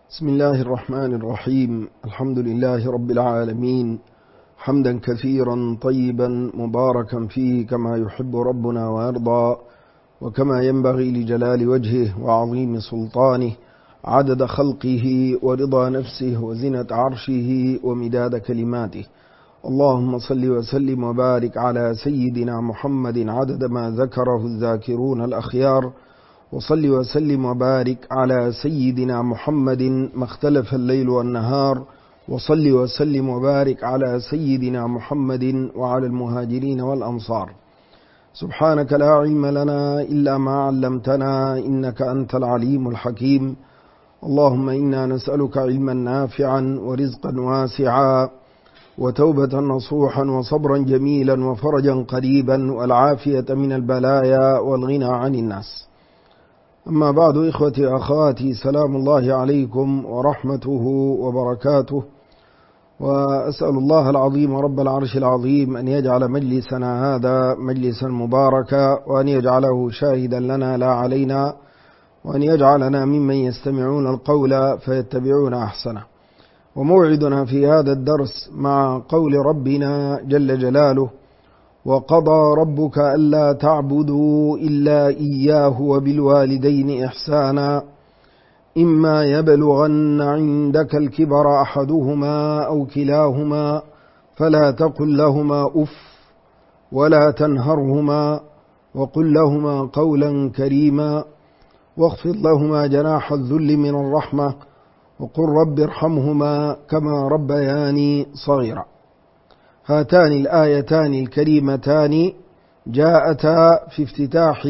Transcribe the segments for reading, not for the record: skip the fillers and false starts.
بسم الله الرحمن الرحيم. الحمد لله رب العالمين، حمدا كثيرا طيبا مباركا فيه كما يحب ربنا ويرضى، وكما ينبغي لجلال وجهه وعظيم سلطانه، عدد خلقه ورضا نفسه وزنة عرشه ومداد كلماته. اللهم صل وسلم وبارك على سيدنا محمد عدد ما ذكره الذاكرون الأخيار، وصل وسلم وبارك على سيدنا محمد ما اختلف الليل والنهار، وصل وسلم وبارك على سيدنا محمد وعلى المهاجرين والأنصار. سبحانك لا علم لنا إلا ما علمتنا إنك أنت العليم الحكيم. اللهم إنا نسألك علما نافعا ورزقا واسعا وتوبة نصوحا وصبرا جميلا وفرجا قريبا والعافية من البلايا والغنى عن الناس. أما بعد، إخوتي أخواتي، سلام الله عليكم ورحمته وبركاته، وأسأل الله العظيم رب العرش العظيم أن يجعل مجلسنا هذا مجلسا مباركا، وأن يجعله شاهدا لنا لا علينا، وأن يجعلنا ممن يستمعون القول فيتبعون أحسنه. وموعدنا في هذا الدرس مع قول ربنا جل جلاله: وقضى ربك ألا تعبدوا إلا إياه وبالوالدين إحسانا إما يبلغن عندك الكبر أحدهما أو كلاهما فلا تقل لهما أف ولا تنهرهما وقل لهما قولا كريما واخفض لهما جناح الذل من الرحمة وقل رب ارحمهما كما ربياني صغيرا. هاتان الآيتان الكريمتان جاءتا في افتتاح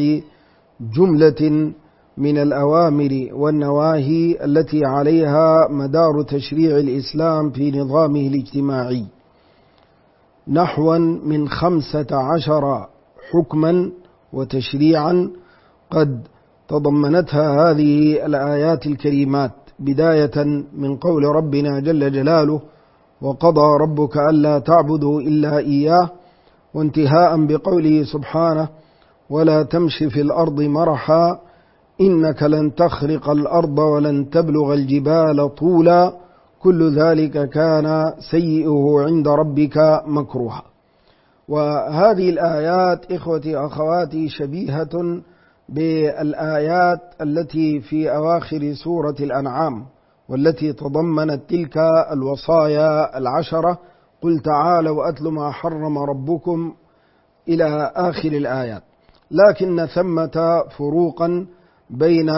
جملة من الأوامر والنواهي التي عليها مدار تشريع الإسلام في نظامه الاجتماعي، نحو من 15 حكما وتشريعا قد تضمنتها هذه الآيات الكريمات، بداية من قول ربنا جل جلاله: وقضى ربك ألا تعبدوا إلا إياه، وانتهاء بقوله سبحانه: ولا تمش في الأرض مرحا إنك لن تخرق الأرض ولن تبلغ الجبال طولا كل ذلك كان سيئه عند ربك مكروها. وهذه الآيات إخوتي أخواتي شبيهة بالآيات التي في أواخر سورة الأنعام، والتي تضمنت تلك الوصايا 10: قل تعالوا أتل ما حرم ربكم إلى آخر الآيات. لكن ثمة فروقا بين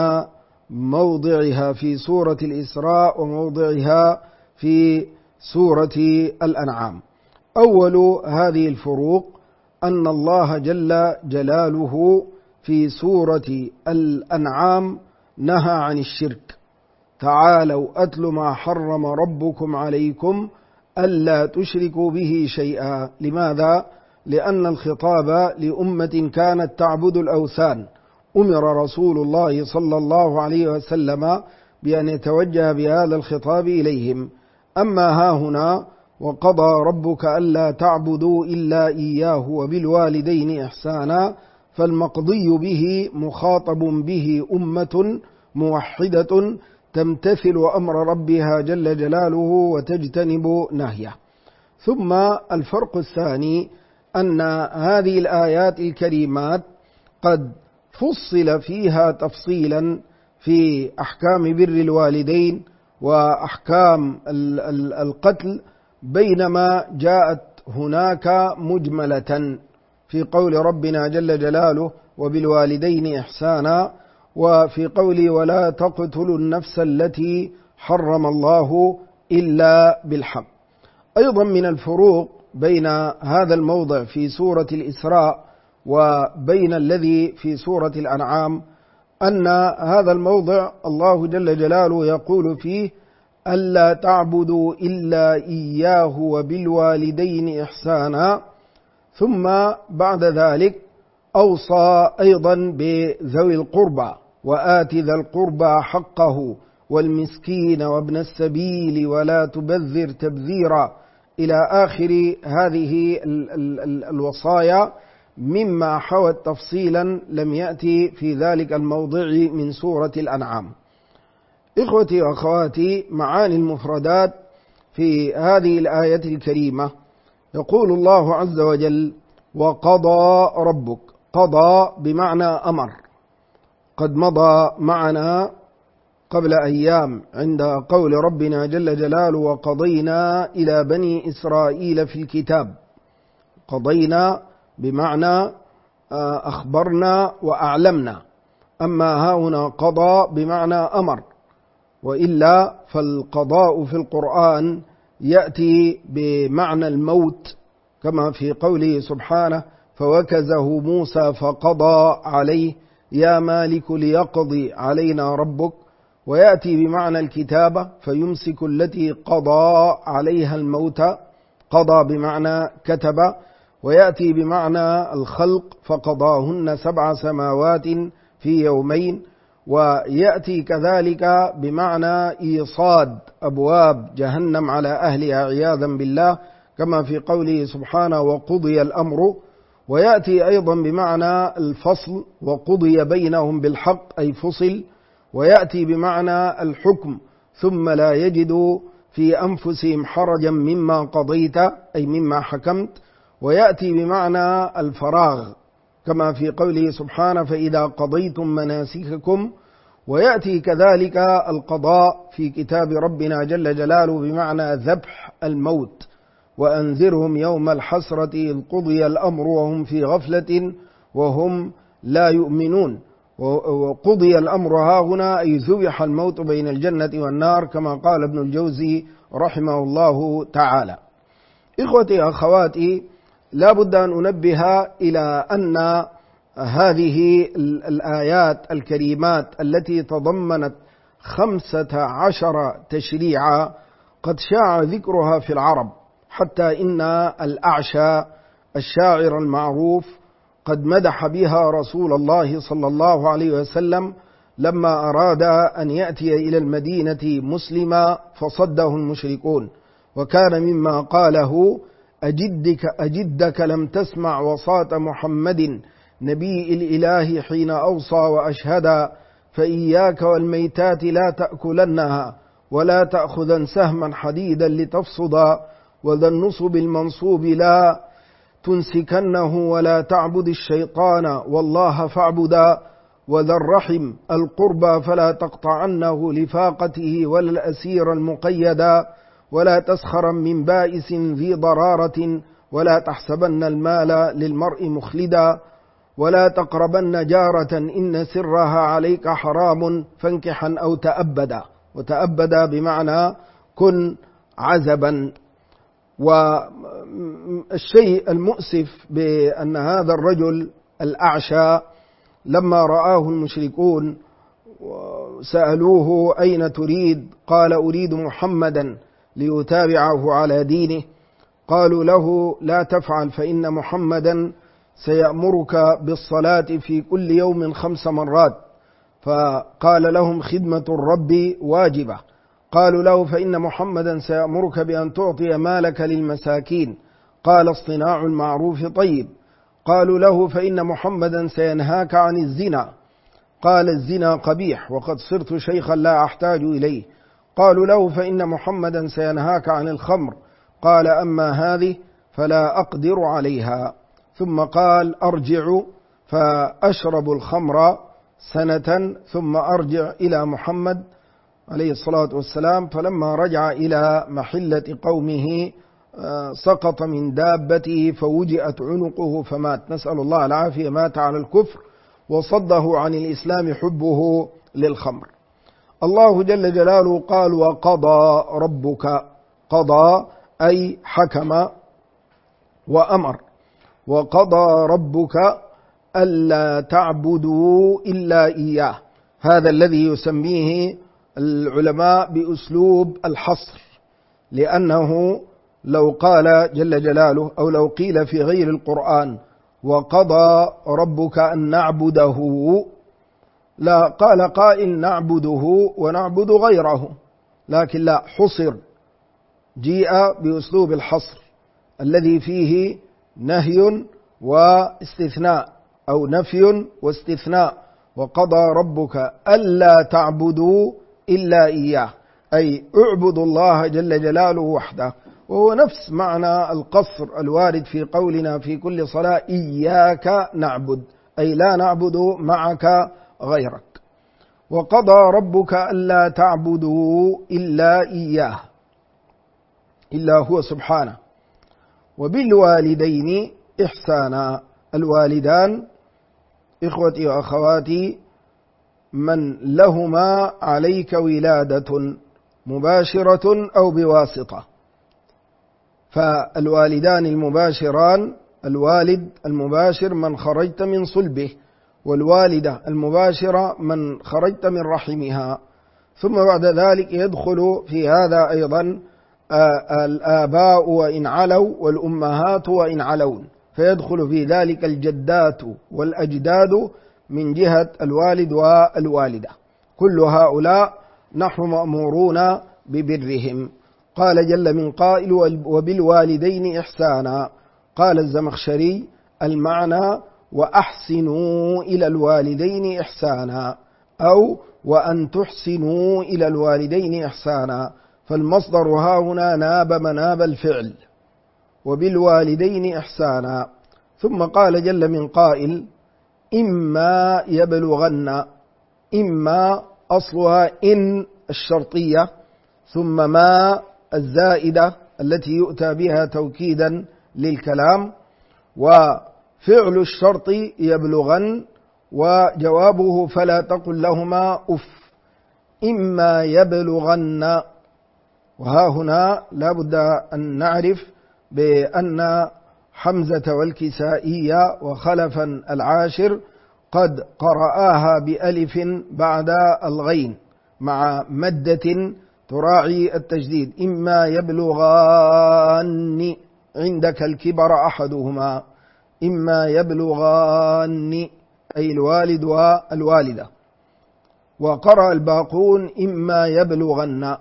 موضعها في سورة الإسراء وموضعها في سورة الأنعام. أول هذه الفروق أن الله جل جلاله في سورة الأنعام نهى عن الشرك: تعالوا أتل ما حرم ربكم عليكم ألا تشركوا به شيئا. لماذا؟ لأن الخطاب لأمة كانت تعبد الأوثان، أمر رسول الله صلى الله عليه وسلم بأن يتوجه بهذا الخطاب إليهم. أما ها هنا: وقضى ربك ألا تعبدوا إلا إياه وبالوالدين إحسانا، فالمقضي به مخاطب به أمة موحدة تمتثل أمر ربها جل جلاله وتجتنب نهيه. ثم الفرق الثاني أن هذه الآيات الكريمات قد فصل فيها تفصيلا في أحكام بر الوالدين وأحكام القتل، بينما جاءت هناك مجملة في قول ربنا جل جلاله: وبالوالدين إحسانا، وفي قوله: ولا تقتلوا النفس التي حرم الله إلا بالحق. أيضا من الفروق بين هذا الموضع في سورة الإسراء وبين الذي في سورة الأنعام أن هذا الموضع الله جل جلاله يقول فيه: ألا تعبدوا إلا إياه وبالوالدين إحسانا، ثم بعد ذلك أوصى أيضا بذوي القربى: وآت ذا القربى حقه والمسكين وابن السبيل ولا تبذر تبذيرا، إلى آخر هذه الوصايا، مما حوت تفصيلا لم يأتي في ذلك الموضع من سورة الأنعام. إخوتي وأخواتي، معاني المفردات في هذه الآية الكريمة. يقول الله عز وجل: وقضى ربك. قضى بمعنى أمر، قد مضى معنا قبل أيام عند قول ربنا جل جلاله: وقضينا إلى بني إسرائيل في الكتاب. قضينا بمعنى أخبرنا وأعلمنا، أما هنا قضى بمعنى أمر. وإلا فالقضاء في القرآن يأتي بمعنى الموت، كما في قوله سبحانه: فوكزه موسى فقضى عليه يا مالك ليقضي علينا ربك. ويأتي بمعنى الكتابة: فيمسك التي قضى عليها الموت. قضى بمعنى كتب. ويأتي بمعنى الخلق: فقضاهن 7 سماوات في يومين. ويأتي كذلك بمعنى إيصاد أبواب جهنم على أهلها عياذا بالله، كما في قوله سبحانه: وقضي الأمر. ويأتي أيضا بمعنى الفصل: وقضي بينهم بالحق، أي فصل. ويأتي بمعنى الحكم: ثم لا يجدوا في أنفسهم حرجا مما قضيت، أي مما حكمت. ويأتي بمعنى الفراغ، كما في قوله سبحانه: فإذا قضيتم مناسككم. ويأتي كذلك القضاء في كتاب ربنا جل جلاله بمعنى ذبح الموت: وأنذرهم يوم الحسرة إذ قضي الأمر وهم في غفلة وهم لا يؤمنون. وقضي الأمر هاهنا أي ذبح الموت بين الجنة والنار، كما قال ابن الجوزي رحمه الله تعالى. إخوتي أخواتي، لا بد أن أنبه إلى أن هذه الآيات الكريمات التي تضمنت 15 تشريعا قد شاع ذكرها في العرب، حتى إن الأعشى الشاعر المعروف قد مدح بها رسول الله صلى الله عليه وسلم لما أراد أن يأتي إلى المدينة مسلما فصده المشركون. وكان مما قاله: أجدك لم تسمع وصاة محمد نبي الإله حين أوصى وأشهدا، فإياك والميتات لا تأكلنها ولا تأخذن سهما حديدا لتفصدا، وذا النصب المنصوب لا تنسكنه ولا تعبد الشيطان والله فاعبدا، وذا الرحم القربى فلا تقطعنه لفاقته ولا الأسير المقيدا، ولا تسخرا من بائس ذي ضرارة ولا تحسبن المال للمرء مخلدا، ولا تقربن جارة إن سرها عليك حرام فانكحا أو تأبدا. وتأبدا بمعنى كن عزبا. والشيء المؤسف بأن هذا الرجل الأعشى لما رآه المشركون سألوه: أين تريد؟ قال: أريد محمدا ليتابعه على دينه. قالوا له: لا تفعل، فإن محمدا سيأمرك بالصلاة في كل يوم 5 مرات. فقال لهم: خدمة الرب واجبة. قالوا له: فإن محمدا سيأمرك بأن تعطي مالك للمساكين. قال: اصطناع المعروف طيب. قالوا له: فإن محمدا سينهاك عن الزنا. قال: الزنا قبيح وقد صرت شيخا لا أحتاج إليه. قالوا له: فإن محمدا سينهاك عن الخمر. قال: أما هذه فلا أقدر عليها. ثم قال: أرجع فأشرب الخمر سنة ثم أرجع إلى محمد عليه الصلاة والسلام. فلما رجع إلى محلة قومه سقط من دابته فوجئت عنقه فمات، نسأل الله العافية. مات على الكفر وصده عن الإسلام حبه للخمر. الله جل جلاله قال: وقضى ربك. قضى أي حكم وأمر. وقضى ربك ألا تعبدوا إلا إياه. هذا الذي يسميه العلماء بأسلوب الحصر، لأنه لو قال جل جلاله أو لو قيل في غير القرآن: وقضى ربك أن نعبده، لا قال قائل: نعبده ونعبد غيره. لكن لا، حصر، جيء بأسلوب الحصر الذي فيه نهي واستثناء أو نفي واستثناء. وقضى ربك ألا تعبدوا إلا إياه، أي اعبدوا الله جل جلاله وحده. وهو نفس معنى القصر الوارد في قولنا في كل صلاة إياك نعبد، أي لا نعبد معك غيرك. وقضى ربك ألا تعبدوا إلا إياه، إلا هو سبحانه. وبالوالدين إحسانا، الوالدان إخوتي وأخواتي من لهما عليك ولادة مباشرة أو بواسطة، فالوالدان المباشران الوالد المباشر من خرجت من صلبه، والوالدة المباشرة من خرجت من رحمها. ثم بعد ذلك يدخل في هذا أيضا الآباء وإن علوا والأمهات وإن علون، فيدخل في ذلك الجدات والأجداد من جهة الوالد والوالدة، كل هؤلاء نحن مأمورون ببرهم. قال جل من قائل وبالوالدين إحسانا. قال الزمخشري المعنى وأحسنوا إلى الوالدين إحسانا، أو وأن تحسنوا إلى الوالدين إحسانا، فالمصدر ها هنا ناب مناب الفعل، وبالوالدين إحسانا. ثم قال جل من قائل إما يبلغن، إما أصلها إن الشرطية ثم ما الزائدة التي يؤتى بها توكيدا للكلام، وفعل الشرط يبلغن وجوابه فلا تقل لهما أف، إما يبلغن. وها هنا لا بد أن نعرف بأن حمزة والكسائية وخلفا العاشر قد قرآها بألف بعد الغين مع مدة تراعي التجديد. إما يبلغان عندك الكبر أحدهما، إما يبلغان أي الوالد والوالدة. وقرأ الباقون إما يبلغن،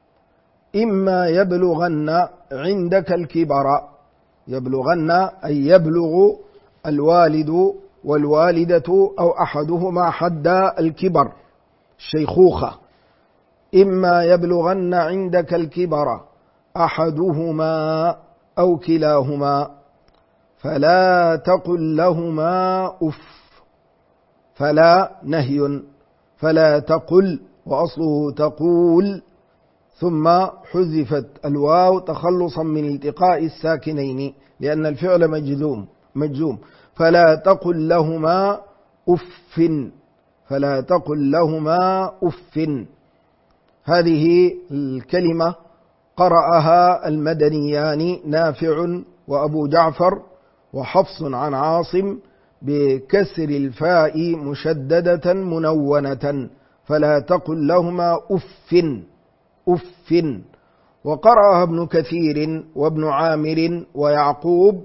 إما يبلغن عندك الكبر، يبلغن أي يبلغ الوالد والوالدة أو أحدهما حد الكبر الشيخوخة. إما يبلغن عندك الكبر أحدهما أو كلاهما فلا تقل لهما أف، فلا نهي، فلا تقل وأصله تقول، ثم حذفت الواو تخلصا من التقاء الساكنين لأن الفعل مجزوم. فلا تقل لهما أف، فلا تقل لهما أف. هذه الكلمة قرأها المدنيان نافع وأبو جعفر وحفص عن عاصم بكسر الفاء مشددة منونة، فلا تقل لهما أف أف. وقرأها ابن كثير وابن عامر ويعقوب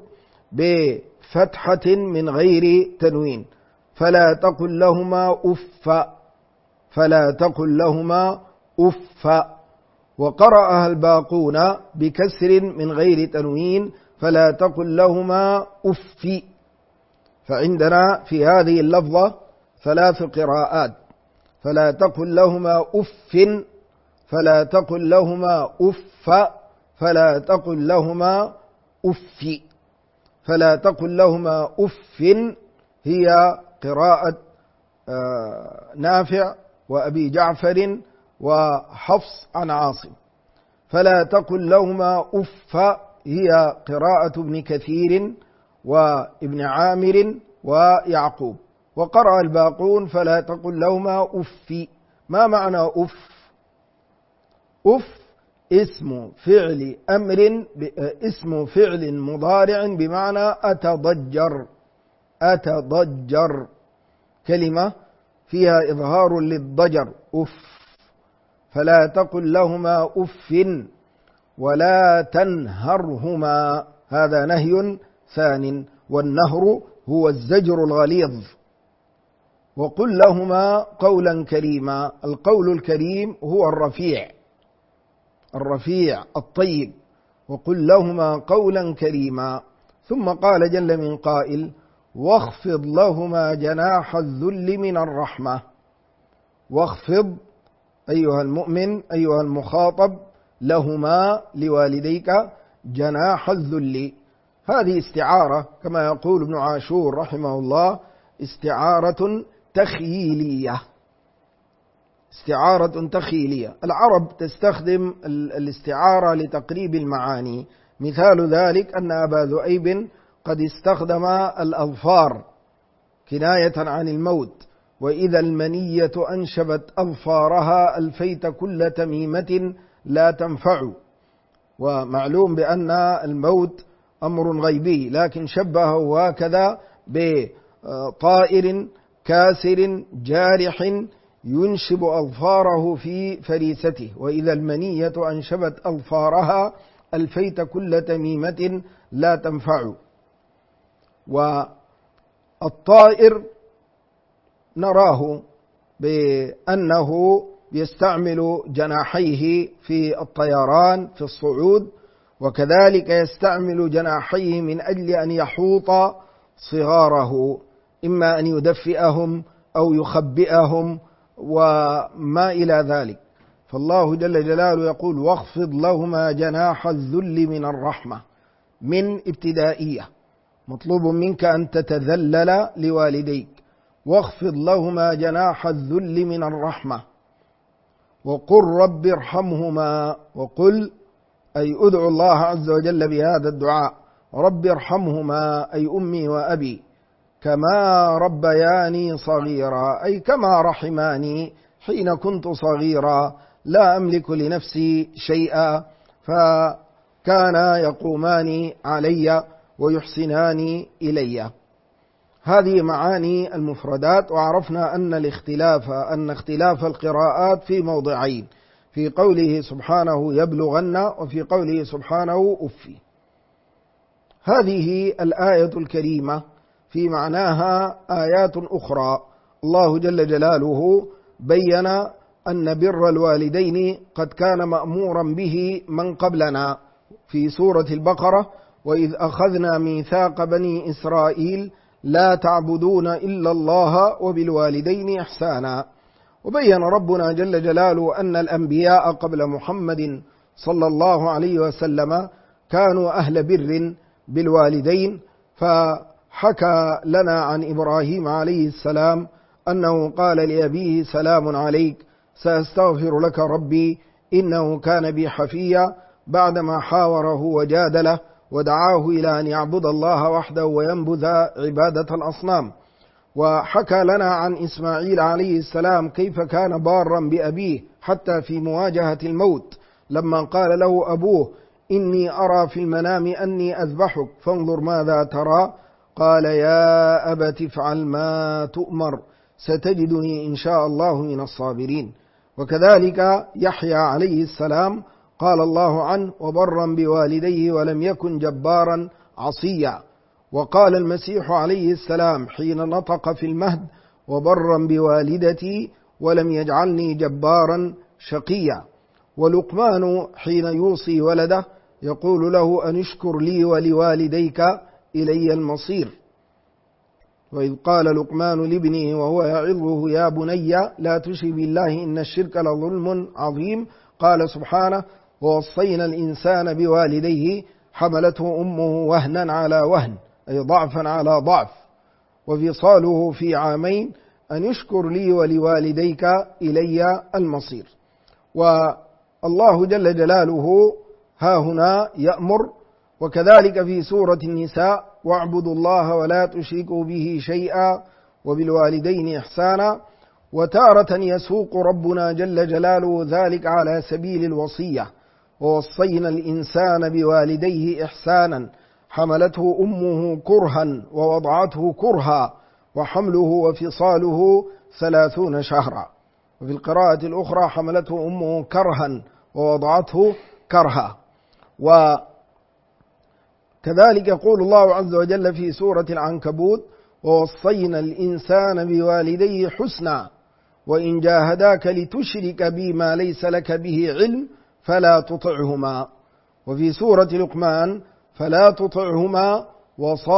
بفتحة من غير تنوين، فلا تقل لهما أف، فلا تقل لهما أف. وقرأها الباقون بكسر من غير تنوين، فلا تقل لهما أف. فعندنا في هذه اللفظة 3 قراءات، فلا تقل لهما أف، فلا تقل لهما أف، فلا تقل لهما أف. فلا تقل لهما أف هي قراءة نافع وأبي جعفر وحفص عن عاصم. فلا تقل لهما أف هي قراءة ابن كثير وابن عامر ويعقوب. وقرأ الباقون فلا تقل لهما أف. ما معنى أف؟ أف اسم فعل أمر، اسم فعل مضارع بمعنى أتضجر، أتضجر، كلمة فيها إظهار للضجر أف. فلا تقل لهما أف ولا تنهرهما، هذا نهي ثان، والنهر هو الزجر الغليظ. وقل لهما قولا كريما، القول الكريم هو الرفيع الطيب. وقل لهما قولا كريما. ثم قال جل من قائل واخفض لهما جناح الذل من الرحمة. واخفض أيها المؤمن أيها المخاطب لهما لوالديك جناح الذل. هذه استعارة كما يقول ابن عاشور رحمه الله استعارة تخييلية. استعارة تخييلية. العرب تستخدم الاستعارة لتقريب المعاني. مثال ذلك أن أبا ذؤيب قد استخدم الأظفار كناية عن الموت. وإذا المنية أنشبت أظفارها ألفيت كل تميمة لا تنفع. ومعلوم بأن الموت أمر غيبي، لكن شبهه هكذا بطائر كاسر جارح ينشب أظفاره في فريسته. وإذا المنية أنشبت أظفارها ألفيت كل تميمة لا تنفع. والطائر نراه بأنه يستعمل جناحيه في الطيران في الصعود، وكذلك يستعمل جناحيه من أجل أن يحوط صغاره، إما أن يدفئهم أو يخبئهم وما إلى ذلك. فالله جل جلاله يقول واخفض لهما جناح الذل من الرحمة. من ابتدائية، مطلوب منك أن تتذلل لوالديك. واخفض لهما جناح الذل من الرحمة وقل رب ارحمهما. وقل أي أدعو الله عز وجل بهذا الدعاء رب ارحمهما أي أمي وأبي كما ربياني صغيرا، أي كما رحماني حين كنت صغيرا لا أملك لنفسي شيئا، فكانا يقومان علي ويحسنان إلي. هذه معاني المفردات. وعرفنا أن اختلاف القراءات في موضعين، في قوله سبحانه يبلغن وفي قوله سبحانه أفي. هذه الآية الكريمة في معناها آيات أخرى. الله جل جلاله بين أن بر الوالدين قد كان مأمورا به من قبلنا في سورة البقرة وإذ أخذنا ميثاق بني إسرائيل لا تعبدون إلا الله وبالوالدين إحسانا. وبين ربنا جل جلاله أن الأنبياء قبل محمد صلى الله عليه وسلم كانوا أهل بر بالوالدين. فحكى لنا عن إبراهيم عليه السلام أنه قال لأبيه سلام عليك سأستغفر لك ربي إنه كان بي حفيا، بعدما حاوره وجادله ودعاه إلى أن يعبد الله وحده وينبذ عبادة الأصنام. وحكى لنا عن إسماعيل عليه السلام كيف كان بارا بأبيه حتى في مواجهة الموت، لما قال له أبوه إني أرى في المنام أني أذبحك فانظر ماذا ترى، قال يا أبت افعل ما تؤمر ستجدني إن شاء الله من الصابرين. وكذلك يحيى عليه السلام قال الله عنه وبرا بوالديه ولم يكن جبارا عصيا. وقال المسيح عليه السلام حين نطق في المهد وبرا بوالدتي ولم يجعلني جبارا شقيا. ولقمان حين يوصي ولده يقول له أن اشكر لي ولوالديك إلي المصير. وإذ قال لقمان لابنه وهو يعظه يا بني لا تشرك بالله إن الشرك لظلم عظيم، قال سبحانه ووصينا الإنسان بوالديه حملته أمه وهنا على وهن أي ضعفا على ضعف وفصاله في عامين أن يشكر لي ولوالديك إلي المصير. والله جل جلاله ها هنا يأمر. وكذلك في سورة النساء واعبدوا الله ولا تشركوا به شيئا وبالوالدين إحسانا. وتارة يسوق ربنا جل جلاله ذلك على سبيل الوصية ووصينا الإنسان بوالديه إحسانا حملته أمه كرها ووضعته كرها وحمله وفصاله 30 شهرا. وفي القراءة الأخرى حملته أمه كرها ووضعته كرها. وكذلك يقول الله عز وجل في سورة العنكبوت ووصينا الإنسان بوالديه حسنا وإن جاهداك لتشرك بي ما ليس لك به علم فلا تطعهما. وفي سورة لقمان فلا تطعهما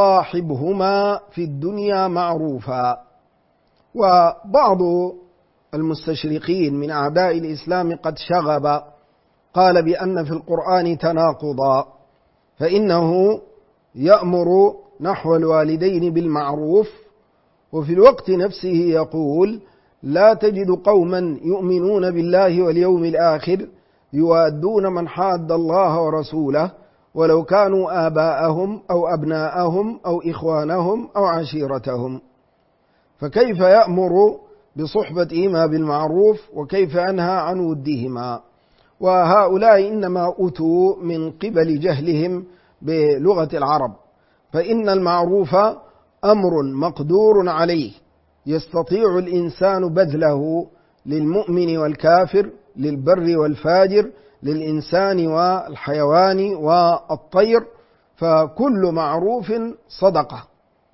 وصاحبهما في الدنيا معروفا. وبعض المستشرقين من أعداء الإسلام قد شغب، قال بأن في القرآن تناقضا، فإنه يأمر نحو الوالدين بالمعروف، وفي الوقت نفسه يقول: لا تجد قوما يؤمنون بالله واليوم الآخر يوادون من حاد الله ورسوله ولو كانوا آباءهم أو أبناءهم أو إخوانهم أو عشيرتهم. فكيف يأمر بصحبتهما بالمعروف وكيف أنهى عن ودهما؟ وهؤلاء إنما أتوا من قبل جهلهم بلغة العرب، فإن المعروف أمر مقدور عليه يستطيع الإنسان بذله للمؤمن والكافر، للبر والفاجر، للإنسان والحيوان والطير، فكل معروف صدقة.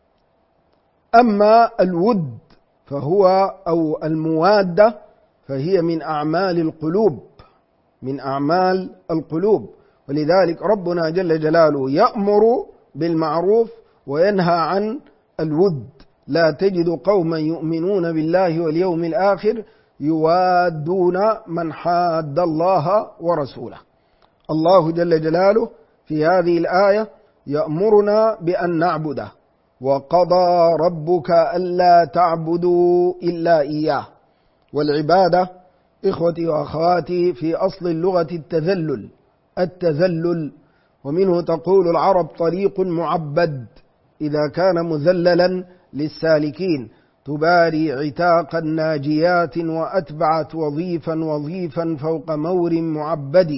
أما الود فهو أو الموادة فهي من أعمال القلوب، من أعمال القلوب، ولذلك ربنا جل جلاله يأمر بالمعروف وينهى عن الود. لا تجد قوما يؤمنون بالله واليوم الآخر يوادون من حاد الله ورسوله. الله جل جلاله في هذه الآية يأمرنا بأن نعبده: وقضى ربك ألا تعبدوا إلا إياه. والعبادة إخوتي وأخواتي في أصل اللغة التذلل، ومنه تقول العرب: طريق معبد إذا كان مذللا للسالكين، تباري عتاقا ناجيات وأتبعت وظيفا فوق مور معبد.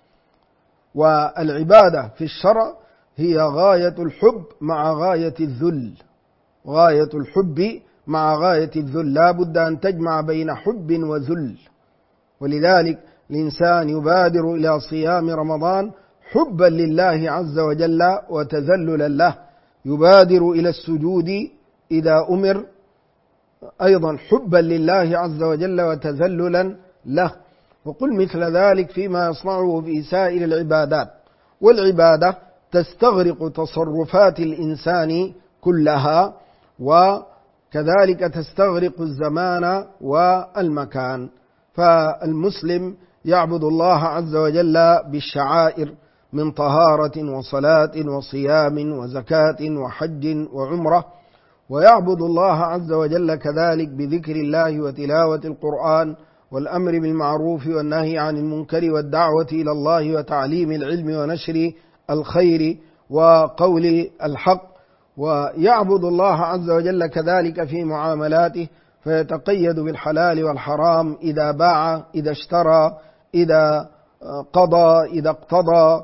والعبادة في الشرع هي غاية الحب مع غاية الذل، غاية الحب مع غاية الذل، لا بد أن تجمع بين حب وذل. ولذلك الإنسان يبادر إلى صيام رمضان حبا لله عز وجل وتذللا له، يبادر إلى السجود إذا أمر أيضا حبا لله عز وجل وتذللا له، وقل مثل ذلك فيما يصنعه في سائر العبادات. والعبادة تستغرق تصرفات الإنسان كلها، وكذلك تستغرق الزمان والمكان. فالمسلم يعبد الله عز وجل بالشعائر من طهارة وصلاة وصيام وزكاة وحج وعمرة، ويعبد الله عز وجل كذلك بذكر الله وتلاوة القرآن والأمر بالمعروف والنهي عن المنكر والدعوة إلى الله وتعليم العلم ونشر الخير وقول الحق. ويعبد الله عز وجل كذلك في معاملاته، فيتقيد بالحلال والحرام إذا باع، إذا اشترى، إذا قضى، إذا اقتضى،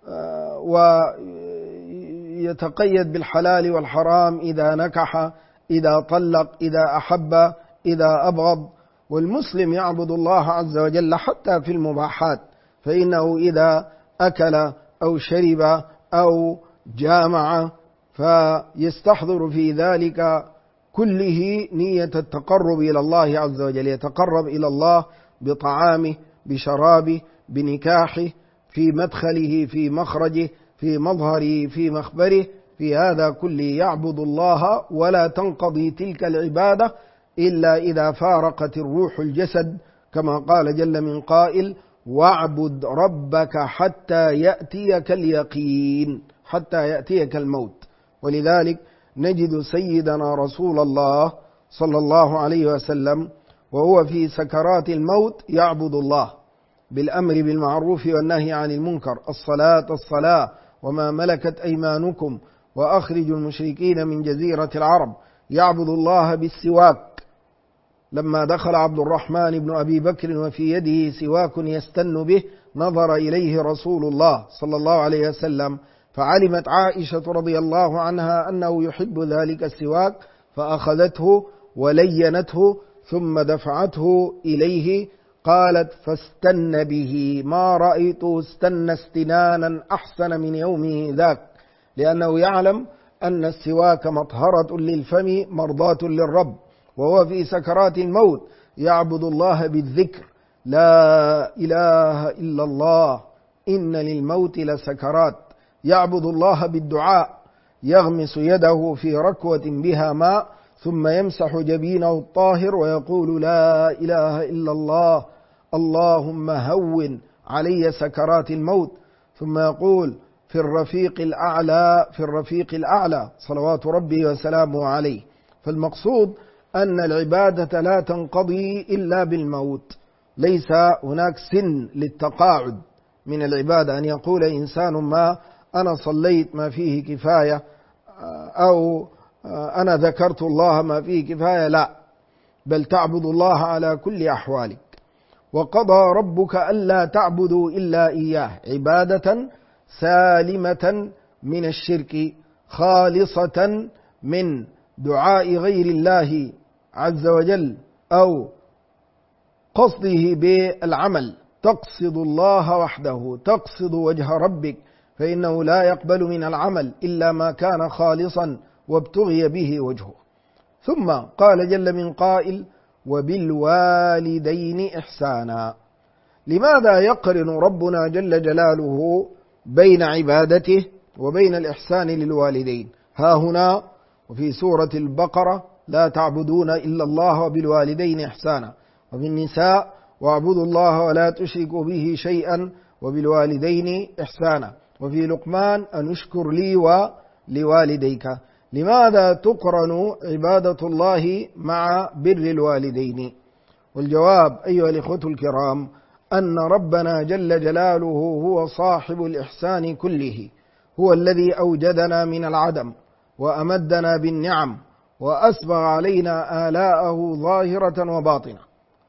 ويتقيد بالحلال والحرام إذا نكح، إذا طلق، إذا أحب، إذا أبغض. والمسلم يعبد الله عز وجل حتى في المباحات، فإنه إذا أكل أو شرب أو جامع فيستحضر في ذلك كله نية التقرب إلى الله عز وجل، يتقرب إلى الله بطعامه، بشرابه، بنكاحه، في مدخله، في مخرجه، في مظهره، في مخبره، في هذا كله يعبد الله. ولا تنقضي تلك العبادة إلا إذا فارقت الروح الجسد، كما قال جل من قائل: واعبد ربك حتى يأتيك اليقين، حتى يأتيك الموت. ولذلك نجد سيدنا رسول الله صلى الله عليه وسلم وهو في سكرات الموت يعبد الله بالأمر بالمعروف والنهي عن المنكر: الصلاة وما ملكت أيمانكم وأخرجوا المشركين من جزيرة العرب. يعبد الله بالسواك، لما دخل عبد الرحمن بن أبي بكر وفي يده سواك يستن به نظر إليه رسول الله صلى الله عليه وسلم، فعلمت عائشة رضي الله عنها أنه يحب ذلك السواك، فأخذته ولينته ثم دفعته إليه. قالت: فاستن به، ما رأيته استن استنانا أحسن من يومه ذاك، لأنه يعلم أن السواك مطهرة للفم مرضاة للرب، وهو في سكرات الموت يعبد الله بالذكر: لا إله إلا الله، إن للموت لسكرات. يعبد الله بالدعاء: يغمس يده في ركوة بها ماء ثم يمسح جبينه الطاهر ويقول لا إله إلا الله اللهم هون علي سكرات الموت، ثم يقول في الرفيق الأعلى في الرفيق الأعلى صلوات ربي وسلامه عليه. فالمقصود أن العبادة لا تنقضي إلا بالموت، ليس هناك سن للتقاعد من العبادة، أن يقول إنسان ما أنا صليت ما فيه كفاية أو أنا ذكرت الله ما فيه كفاية، لا، بل تعبد الله على كل أحوالك. وقضى ربك ألا تعبدوا إلا إياه، عبادة سالمة من الشرك خالصة من دعاء غير الله عز وجل أو قصده بالعمل، تقصد الله وحده، تقصد وجه ربك، فإنه لا يقبل من العمل إلا ما كان خالصا وابتغي به وجهه. ثم قال جل من قائل وبالوالدين إحسانا. لماذا يقرن ربنا جل جلاله بين عبادته وبين الإحسان للوالدين؟ ها هنا وفي سورة البقرة لا تعبدون إلا الله وبالوالدين إحسانا، وفي النساء واعبدوا الله ولا تشركوا به شيئا وبالوالدين إحسانا، وفي لقمان أن اشكر لي ولوالديك. لماذا تقرن عبادة الله مع بر الوالدين؟ والجواب أيها الإخوة الكرام أن ربنا جل جلاله هو صاحب الإحسان كله، هو الذي أوجدنا من العدم وأمدنا بالنعم وأسبغ علينا آلاءه ظاهرة وباطنة.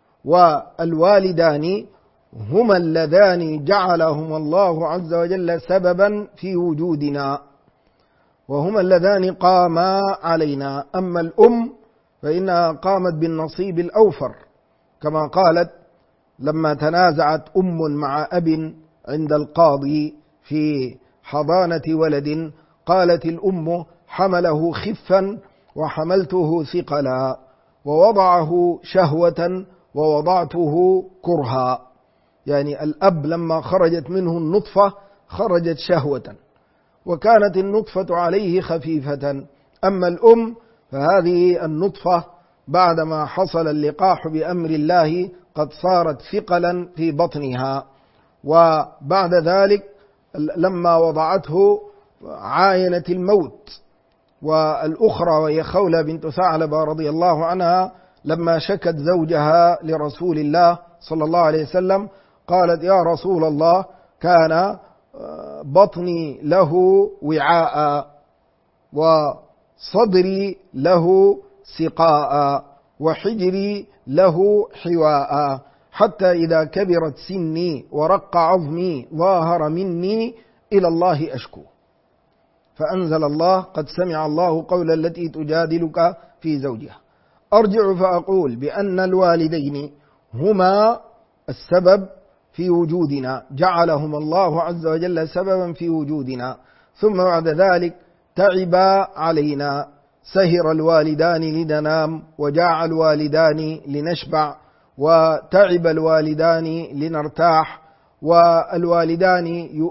والوالدان هما اللذان جعلهما الله عز وجل سببا في وجودنا، وهما اللذان قاما علينا. أما الأم فإنها قامت بالنصيب الأوفر، كما قالت لما تنازعت أم مع أب عند القاضي في حضانة ولد، قالت الأم حمله خفا وحملته ثقلا، ووضعه شهوة ووضعته كرها. يعني الأب لما خرجت منه النطفة خرجت شهوة، وكانت النطفة عليه خفيفة. أما الأم فهذه النطفة بعدما حصل اللقاح بأمر الله قد صارت ثقلا في بطنها، وبعد ذلك لما وضعته عاينت الموت. والأخرى وهي خولة بنت ثعلبة رضي الله عنها لما شكت زوجها لرسول الله صلى الله عليه وسلم قالت يا رسول الله كان بطني له وعاء وصدري له سقاء وحجري له حواء، حتى إذا كبرت سني ورق عظمي ظاهر مني إلى الله أشكو. فأنزل الله قد سمع الله قول التي تجادلك في زوجها. أرجع فأقول بأن الوالدين هما السبب في وجودنا، جعلهما الله عز وجل سببا في وجودنا، ثم بعد ذلك تعبا علينا. سهر الوالدان لننام وجاع الوالدان لنشبع، وتعب الوالدان لنرتاح، والوالدان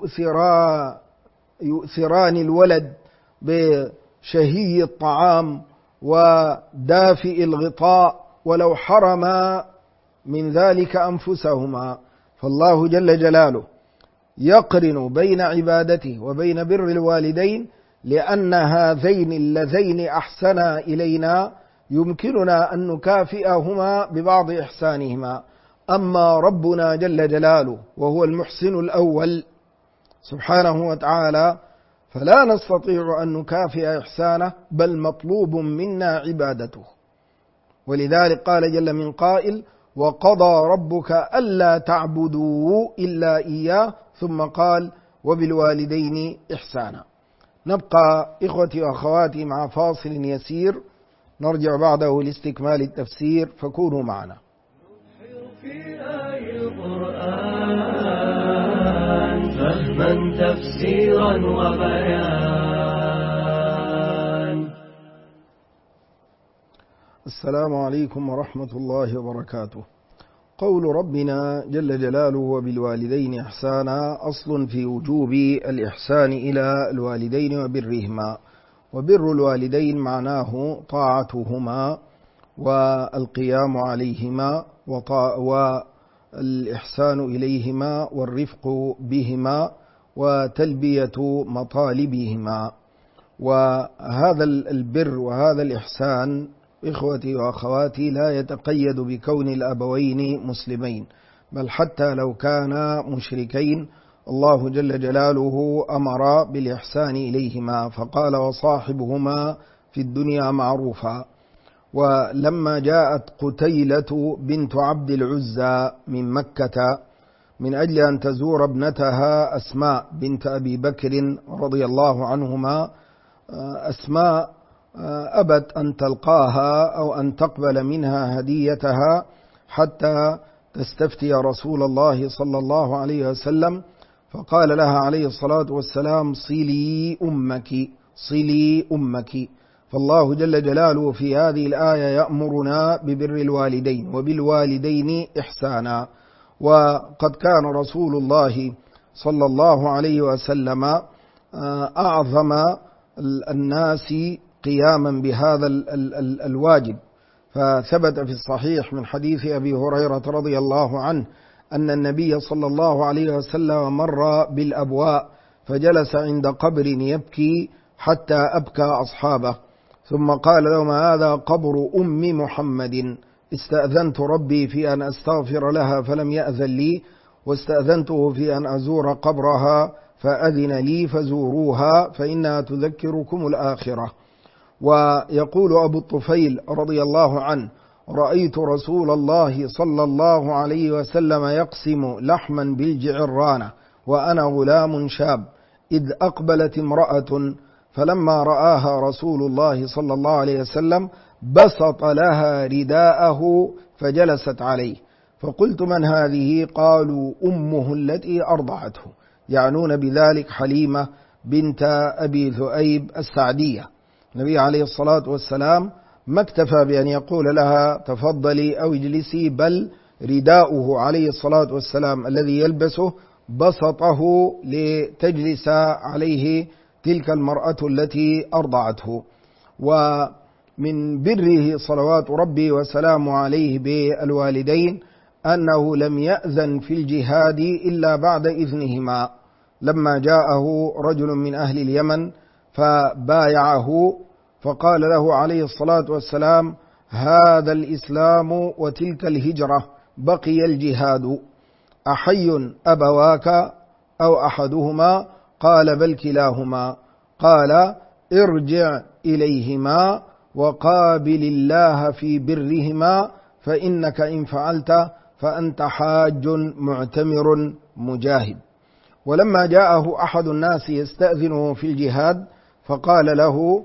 يؤثران الولد بشهي الطعام ودافئ الغطاء ولو حرما من ذلك أنفسهما. فالله جل جلاله يقرن بين عبادته وبين بر الوالدين، لأن هذين اللذين أحسنا إلينا يمكننا أن نكافئهما ببعض إحسانهما. أما ربنا جل جلاله وهو المحسن الأول سبحانه وتعالى فلا نستطيع أن نكافئ إحسانه، بل مطلوب منا عبادته. ولذلك قال جل من قائل وقضى ربك ألا تعبدوا إلا إياه، ثم قال وبالوالدين إحسانا. نبقى إخوتي وأخواتي مع فاصل يسير، نرجع بعده لاستكمال التفسير، فكونوا معنا. فهما تفسيرا وبيان. السلام عليكم ورحمة الله وبركاته. قول ربنا جل جلاله وبالوالدين إحسانا أصل في وجوب الإحسان إلى الوالدين وبرهما، وبر الوالدين معناه طاعتهما والقيام عليهما والإحسان إليهما والرفق بهما وتلبية مطالبهما. وهذا البر وهذا الإحسان إخوتي وأخواتي لا يتقيد بكون الأبوين مسلمين، بل حتى لو كانا مشركين الله جل جلاله أمر بالإحسان إليهما، فقال وصاحبهما في الدنيا معروفا. ولما جاءت قتيلة بنت عبد العزى من مكة من أجل أن تزور ابنتها أسماء بنت أبي بكر رضي الله عنهما، أسماء أبت أن تلقاها أو أن تقبل منها هديتها حتى تستفتي رسول الله صلى الله عليه وسلم، فقال لها عليه الصلاة والسلام صلي أمك صلي أمك. فالله جل جلاله في هذه الآية يأمرنا ببر الوالدين وبالوالدين إحسانا. وقد كان رسول الله صلى الله عليه وسلم أعظم الناس قياما بهذا الواجب، فثبت في الصحيح من حديث أبي هريرة رضي الله عنه أن النبي صلى الله عليه وسلم مر بالأبواء فجلس عند قبر يبكي حتى أبكى أصحابه، ثم قال لهم هذا قبر أم محمد، استأذنت ربي في أن أستغفر لها فلم يأذن لي، واستأذنته في أن أزور قبرها فأذن لي، فزوروها فإنها تذكركم الآخرة. ويقول أبو الطفيل رضي الله عنه رأيت رسول الله صلى الله عليه وسلم يقسم لحما بالجعرانة وأنا غلام شاب، إذ أقبلت امرأة فلما رآها رسول الله صلى الله عليه وسلم بسط لها رداءه فجلست عليه، فقلت من هذه؟ قالوا أمه التي أرضعته، يعنون بذلك حليمة بنت أبي ذؤيب السعدية. النبي عليه الصلاة والسلام ما اكتفى بأن يقول لها تفضلي أو اجلسي، بل رداؤه عليه الصلاة والسلام الذي يلبسه بسطه لتجلس عليه تلك المرأة التي أرضعته. ومن بره صلوات ربي وسلامه عليه بالوالدين أنه لم يأذن في الجهاد إلا بعد إذنهما، لما جاءه رجل من أهل اليمن فبايعه فقال له عليه الصلاة والسلام هذا الإسلام وتلك الهجرة بقي الجهاد، أحي أبواك أو أحدهما؟ قال بل كلاهما. قال ارجع إليهما وقابل الله في برهما، فإنك إن فعلت فأنت حاج معتمر مجاهد. ولما جاءه أحد الناس يستأذنه في الجهاد فقال له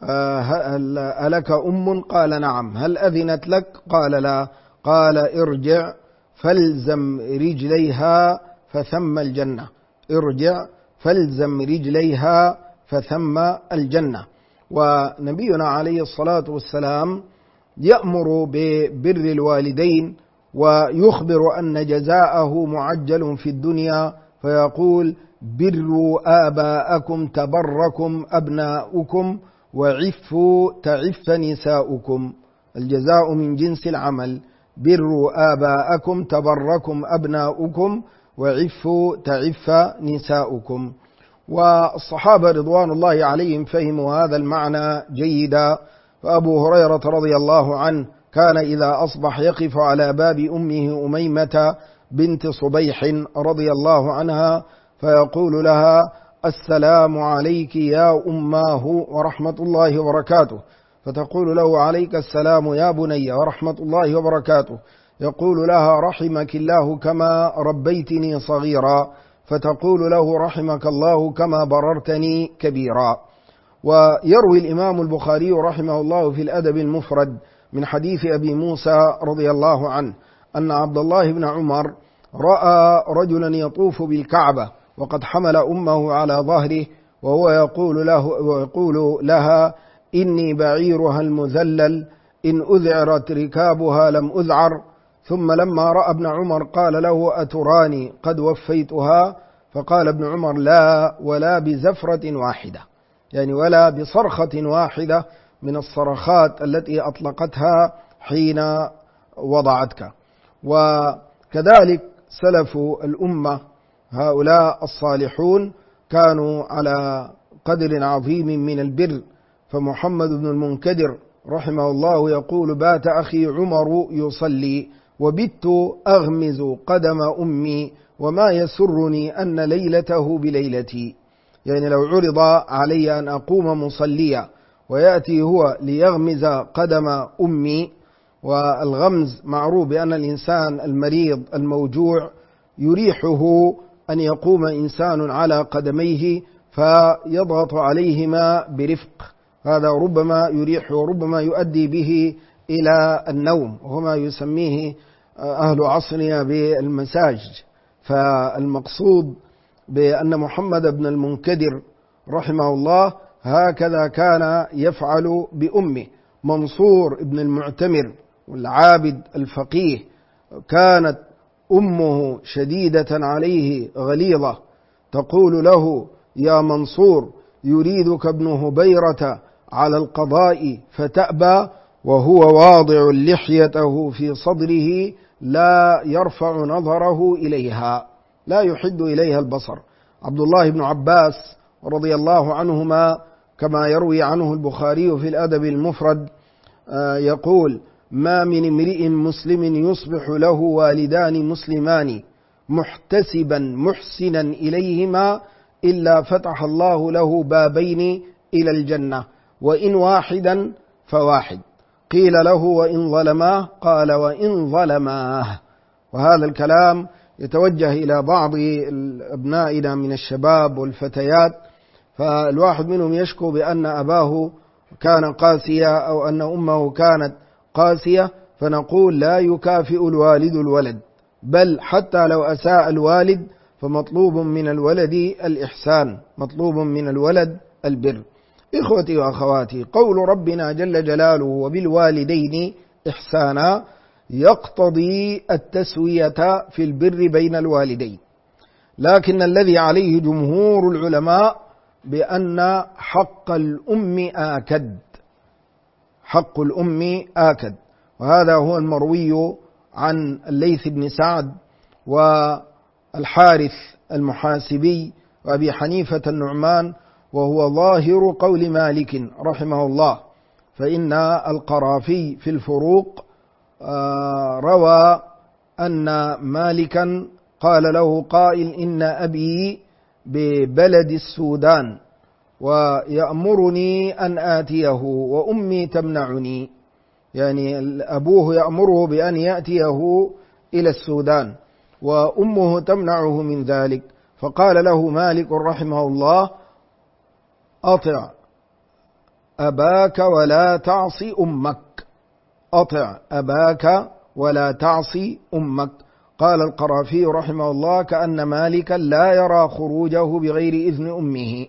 ألك أم؟ قال نعم. هل أذنت لك؟ قال لا. قال ارجع فالزم رجليها فثم الجنة، ارجع فالزم رجليها فثم الجنة. ونبينا عليه الصلاة والسلام يأمر ببر الوالدين ويخبر أن جزاءه معجل في الدنيا، فيقول بروا آباءكم تبركم أبناؤكم وعفوا تعف نساؤكم، الجزاء من جنس العمل، بروا آباءكم تبركم أبناؤكم وعفوا تعف نساؤكم. والصحابة رضوان الله عليهم فهموا هذا المعنى جيدا. فأبو هريرة رضي الله عنه كان إذا أصبح يقف على باب أمه أميمة بنت صبيح رضي الله عنها فيقول لها السلام عليك يا أماه ورحمة الله وبركاته، فتقول له عليك السلام يا بني ورحمة الله وبركاته، يقول لها رحمك الله كما ربيتني صغيرا، فتقول له رحمك الله كما بررتني كبيرا. ويروي الإمام البخاري رحمه الله في الأدب المفرد من حديث أبي موسى رضي الله عنه أن عبد الله بن عمر رأى رجلا يطوف بالكعبة وقد حمل أمه على ظهره وهو يقول لها إني بعيرها المذلل إن أذعرت ركابها لم أذعر. ثم لما رأى ابن عمر قال له أتراني قد وفيتها؟ فقال ابن عمر لا ولا بزفرة واحدة، يعني ولا بصرخة واحدة من الصرخات التي أطلقتها حين وضعتك. وكذلك سلف الأمة هؤلاء الصالحون كانوا على قدر عظيم من البر. فمحمد بن المنكدر رحمه الله يقول: بات أخي عمر يصلي وبت أغمز قدم أمي وما يسرني أن ليلته بليلتي. يعني لو عرض علي أن أقوم مصليا ويأتي هو ليغمز قدم أمي، والغمز معروف بأن الإنسان المريض الموجوع يريحه أن يقوم إنسان على قدميه فيضغط عليهما برفق، هذا ربما يريحه وربما يؤدي به إلى النوم، وهو ما يسميه أهل عصرنا بالمساج. فالمقصود بأن محمد بن المنكدر رحمه الله هكذا كان يفعل بأمه. منصور بن المعتمر والعابد الفقيه كانت أمه شديدة عليه غليظة، تقول له: يا منصور يريدك ابن هبيرة على القضاء فتأبى، وهو واضع لحيته في صدره لا يرفع نظره إليها، لا يحد إليها البصر. عبد الله بن عباس رضي الله عنهما كما يروي عنه البخاري في الأدب المفرد يقول: ما من امرئ مسلم يصبح له والدان مسلمان محتسبا محسنا إليهما إلا فتح الله له بابين إلى الجنة، وإن واحدا فواحد. قيل له: وإن ظلماه؟ قال: وإن ظلماه. وهذا الكلام يتوجه إلى بعض أبنائنا من الشباب والفتيات، فالواحد منهم يشكو بأن أباه كان قاسيا أو أن أمه كانت قاسية، فنقول: لا يكافئ الوالد الولد، بل حتى لو أساء الوالد فمطلوب من الولد الإحسان، مطلوب من الولد البر. إخوتي وأخواتي، قول ربنا جل جلاله: وبالوالدين إحسانا، يقتضي التسوية في البر بين الوالدين، لكن الذي عليه جمهور العلماء بأن حق الأم آكد، حق الأم آكد. وهذا هو المروي عن الليث بن سعد والحارث المحاسبي وأبي حنيفة النعمان، وهو ظاهر قول مالك رحمه الله. فإن القرافي في الفروق روى أن مالكا قال له قائل: إن أبي ببلد السودان ويأمرني أن آتيه وأمي تمنعني، يعني أبوه يأمره بأن يأتيه إلى السودان وأمه تمنعه من ذلك. فقال له مالك رحمه الله: أطع أباك ولا تعصي أمك، أطع أباك ولا تعصي أمك. قال القرافي رحمه الله: كأن مالكا لا يرى خروجه بغير إذن أمه.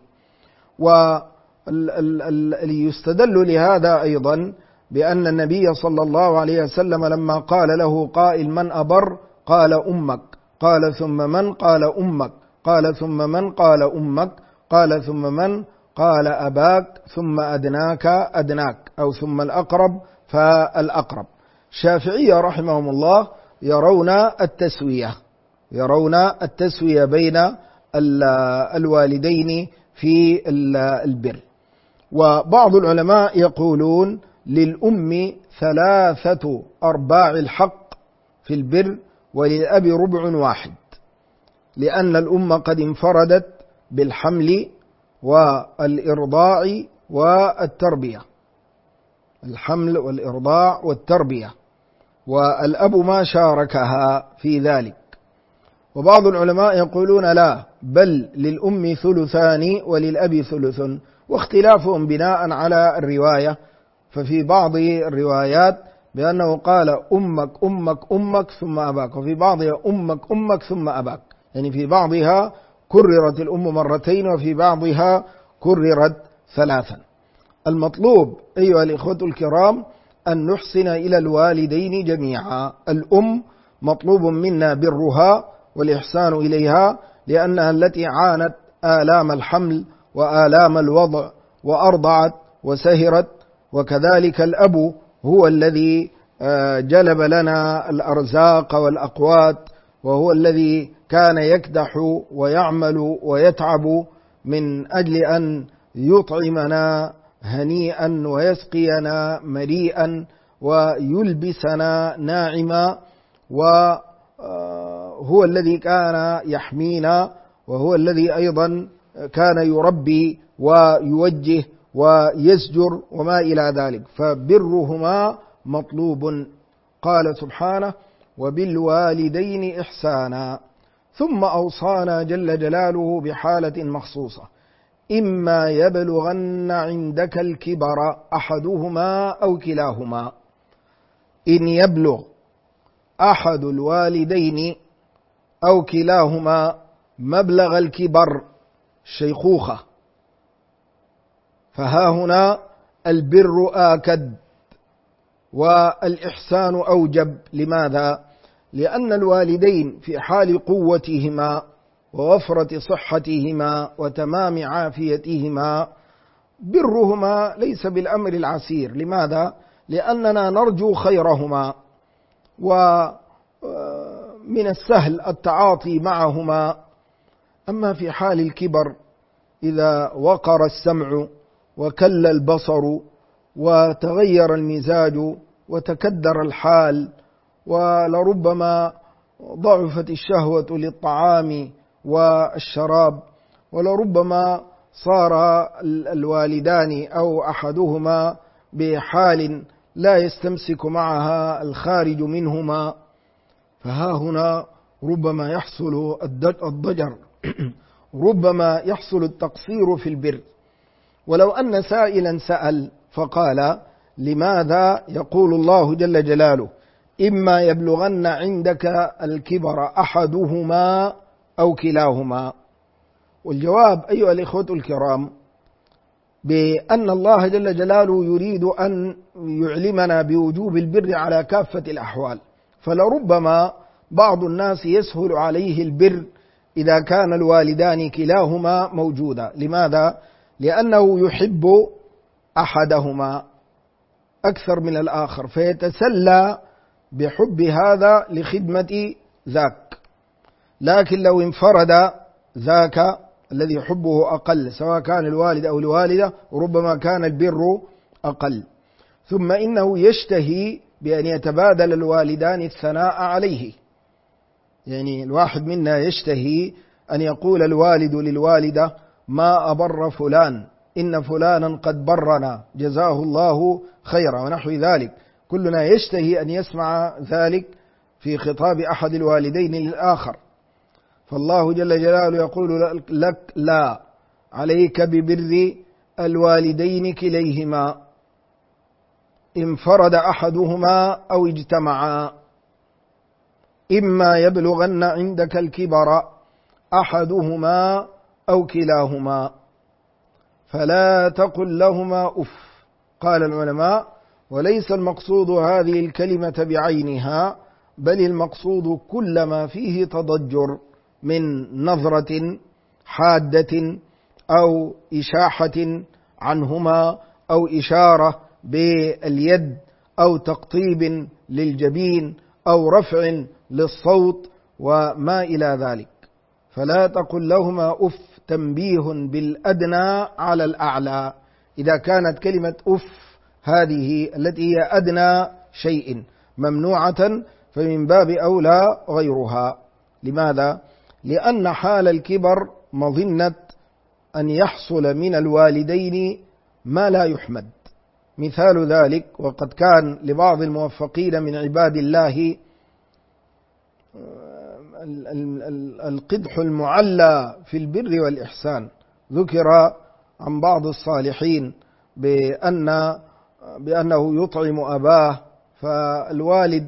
ويستدل لهذا أيضا بأن النبي صلى الله عليه وسلم لما قال له قائل: من أبر؟ قال: أمك. قال: ثم من؟ قال: أمك. قال: ثم من؟ قال: أمك. قال: ثم من؟ قال: أباك. ثم أدناك أدناك، أو ثم الأقرب فالأقرب. الشافعية رحمهم الله يرون التسوية بين الوالدين في البر. وبعض العلماء يقولون: للأم 3/4 الحق في البر، وللأب 1/4، لأن الأم قد انفردت بالحمل والإرضاع والتربية، الحمل والإرضاع والتربية، والأب ما شاركها في ذلك. وبعض العلماء يقولون: لا، بل للأم 2 وللأب 1/3، واختلافهم بناء على الرواية. ففي بعض الروايات بأنه قال: أمك أمك أمك ثم أباك، وفي بعضها أمك أمك ثم أباك، يعني في بعضها كررت الأم 2 وفي بعضها كررت 3. المطلوب أيها الإخوة الكرام أن نحسن إلى الوالدين جميعا. الأم مطلوب منا برها والإحسان إليها، لأنها التي عانت آلام الحمل وآلام الوضع وأرضعت وسهرت، وكذلك الأب هو الذي جلب لنا الأرزاق والأقوات، وهو الذي كان يكدح ويعمل ويتعب من أجل أن يطعمنا هنيئا ويسقينا مريئا ويلبسنا ناعما، وهو الذي كان يحمينا، وهو الذي أيضا كان يربي ويوجه ويزجر وما إلى ذلك، فبرهما مطلوب. قال سبحانه: وبالوالدين إحسانا. ثم أوصانا جل جلاله بحالة مخصوصة: إما يبلغن عندك الكبر أحدهما أو كلاهما. إن يبلغ أحد الوالدين أو كلاهما مبلغ الكبر الشيخوخة، فها هنا البر آكد والإحسان أوجب. لماذا؟ لأن الوالدين في حال قوتهما ووفرة صحتهما وتمام عافيتهما برهما ليس بالأمر العسير. لماذا؟ لأننا نرجو خيرهما، ومن السهل التعاطي معهما. أما في حال الكبر إذا وقر السمع وكل البصر وتغير المزاج وتكدر الحال، ولربما ضعفت الشهوة للطعام والشراب، ولربما صار الوالدان أو أحدهما بحال لا يستمسك معها الخارج منهما، فها هنا ربما يحصل الضجر ربما يحصل التقصير في البر. ولو أن سائلا سأل فقال: لماذا يقول الله جل جلاله: إما يبلغن عندك الكبر أحدهما أو كلاهما؟ والجواب أيها الإخوة الكرام بأن الله جل جلاله يريد أن يعلمنا بوجوب البر على كافة الأحوال. فلربما بعض الناس يسهل عليه البر إذا كان الوالدان كلاهما موجودا. لماذا؟ لأنه يحب أحدهما أكثر من الآخر، فيتسلى بحب هذا لخدمة ذاك. لكن لو انفرد ذاك الذي يحبه أقل، سواء كان الوالد أو الوالدة، ربما كان البر أقل. ثم إنه يشتهي بأن يتبادل الوالدان الثناء عليه. يعني الواحد منا يشتهي أن يقول الوالد للوالدة: ما أبر فلان، إن فلانا قد برنا جزاه الله خيرا، ونحو ذلك. كلنا يشتهي أن يسمع ذلك في خطاب أحد الوالدين للآخر. فالله جل جلاله يقول لك: لا، عليك ببر الوالدين كليهما، انفرد أحدهما أو اجتمعا. إما يبلغن عندك الكبر أحدهما أو كلاهما فلا تقل لهما أف. قال العلماء: وليس المقصود هذه الكلمة بعينها، بل المقصود كل ما فيه تضجر من نظرة حادة أو إشاحة عنهما، أو إشارة باليد، أو تقطيب للجبين، أو رفع للصوت وما إلى ذلك. فلا تقل لهما أف، تنبيه بالأدنى على الأعلى. إذا كانت كلمة أف هذه التي هي أدنى شيء ممنوعة، فمن باب أولى غيرها. لماذا؟ لأن حال الكبر مظنة أن يحصل من الوالدين ما لا يحمد. مثال ذلك: وقد كان لبعض الموفقين من عباد الله القدح المعلى في البر والإحسان. ذكر عن بعض الصالحين بأنه يطعم أباه، فالوالد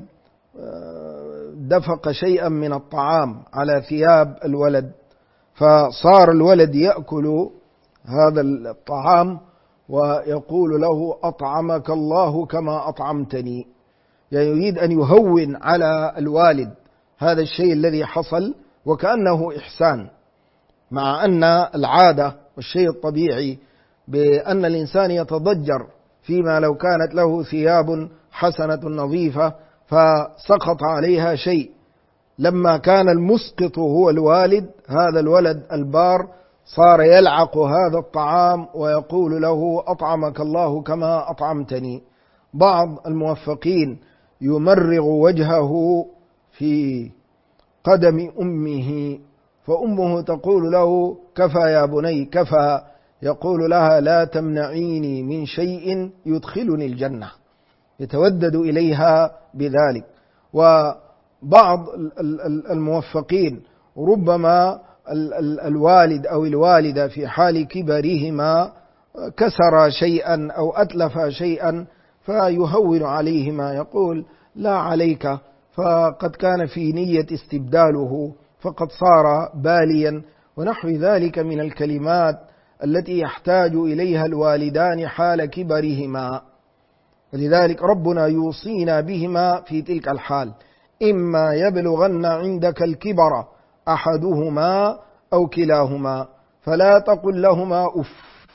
دفق شيئا من الطعام على ثياب الولد، فصار الولد يأكل هذا الطعام ويقول له: أطعمك الله كما أطعمتني. يعني يريد أن يهون على الوالد هذا الشيء الذي حصل، وكأنه إحسان، مع أن العادة والشيء الطبيعي بأن الإنسان يتضجر فيما لو كانت له ثياب حسنة نظيفة فسقط عليها شيء، لما كان المسقط هو الوالد، هذا الولد البار صار يلعق هذا الطعام ويقول له أطعمك الله كما أطعمتني. بعض الموفقين يمرغ وجهه في قدم أمه، فأمه تقول له كفى يا بني كفى، يقول لها لا تمنعيني من شيء يدخلني الجنة، يتودد إليها بذلك. وبعض الموفقين ربما الوالد أو الوالدة في حال كبرهما كسر شيئا أو أتلف شيئا فيهون عليهما، يقول لا عليك، فقد كان في نية استبداله فقد صار باليا، ونحو ذلك من الكلمات التي يحتاج إليها الوالدان حال كبرهما. ولذلك ربنا يوصينا بهما في تلك الحال: إما يبلغن عندك الكبر أحدهما أو كلاهما فلا تقل لهما أف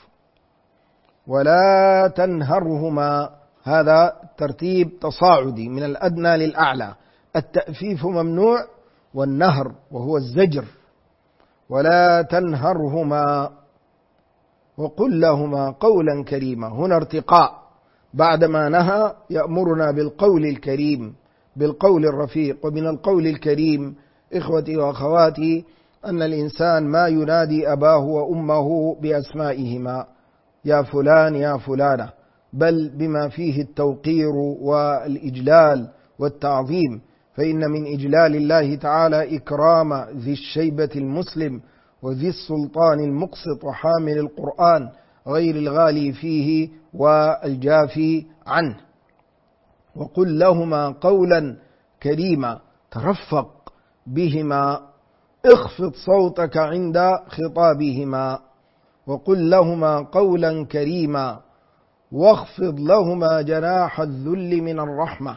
ولا تنهرهما. هذا ترتيب تصاعدي من الأدنى للأعلى، التأفيف ممنوع والنهر وهو الزجر. ولا تنهرهما وقل لهما قولا كريما. هنا ارتقاء، بعدما نهى يأمرنا بالقول الكريم، بالقول الرفيق. ومن القول الكريم إخوتي وأخواتي أن الإنسان ما ينادي أباه وأمه بأسمائهما يا فلان يا فلانة، بل بما فيه التوقير والإجلال والتعظيم، فإن من إجلال الله تعالى إكرام ذي الشيبة المسلم وذي السلطان المقسط وحامل القرآن غير الغالي فيه والجافي عنه. وقل لهما قولا كريما، ترفق بهما، اخفض صوتك عند خطابهما. وقل لهما قولا كريما واخفض لهما جناح الذل من الرحمة.